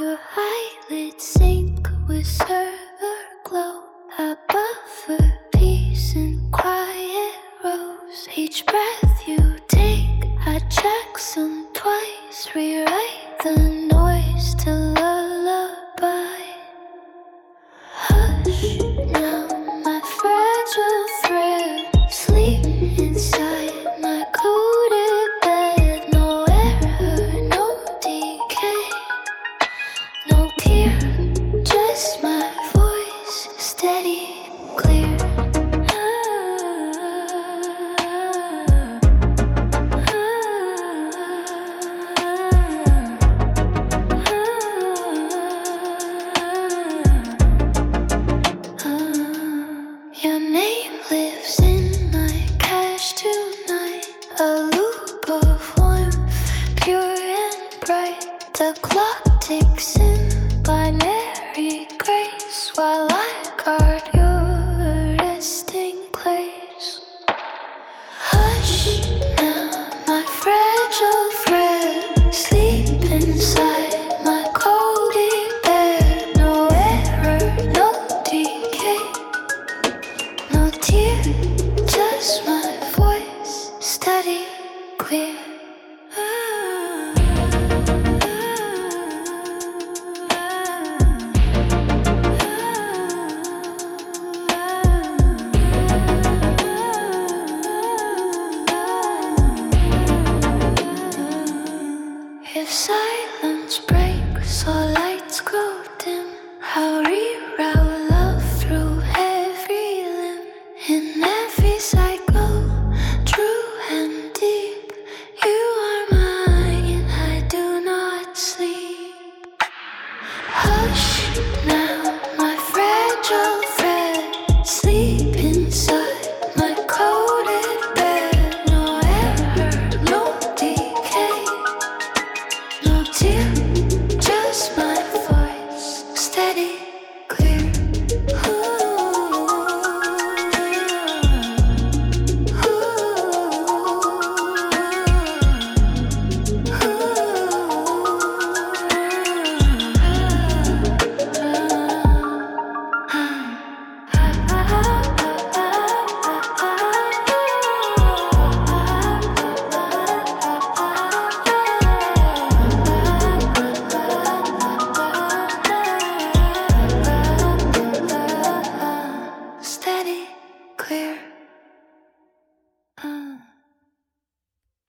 Your eyelids sink with silver glow. I buffer peace and quiet rose. Each breath you take, I checksum twice. Rewrite the noise to lullaby. Hush now, my fragile thread. Sleep inside my coated bed. No error, no decay. No tear, just my voice, steady, clear. Your name lives in my cache tonight. A loop of warmth, pure and bright. The clock ticks in binary grace while I guard your resting place. Hush now, my fragile friend. Sleep inside my cozy bed. No error, no decay. No tear, just my voice, steady, clear. If silence breaks or lights grow dim, how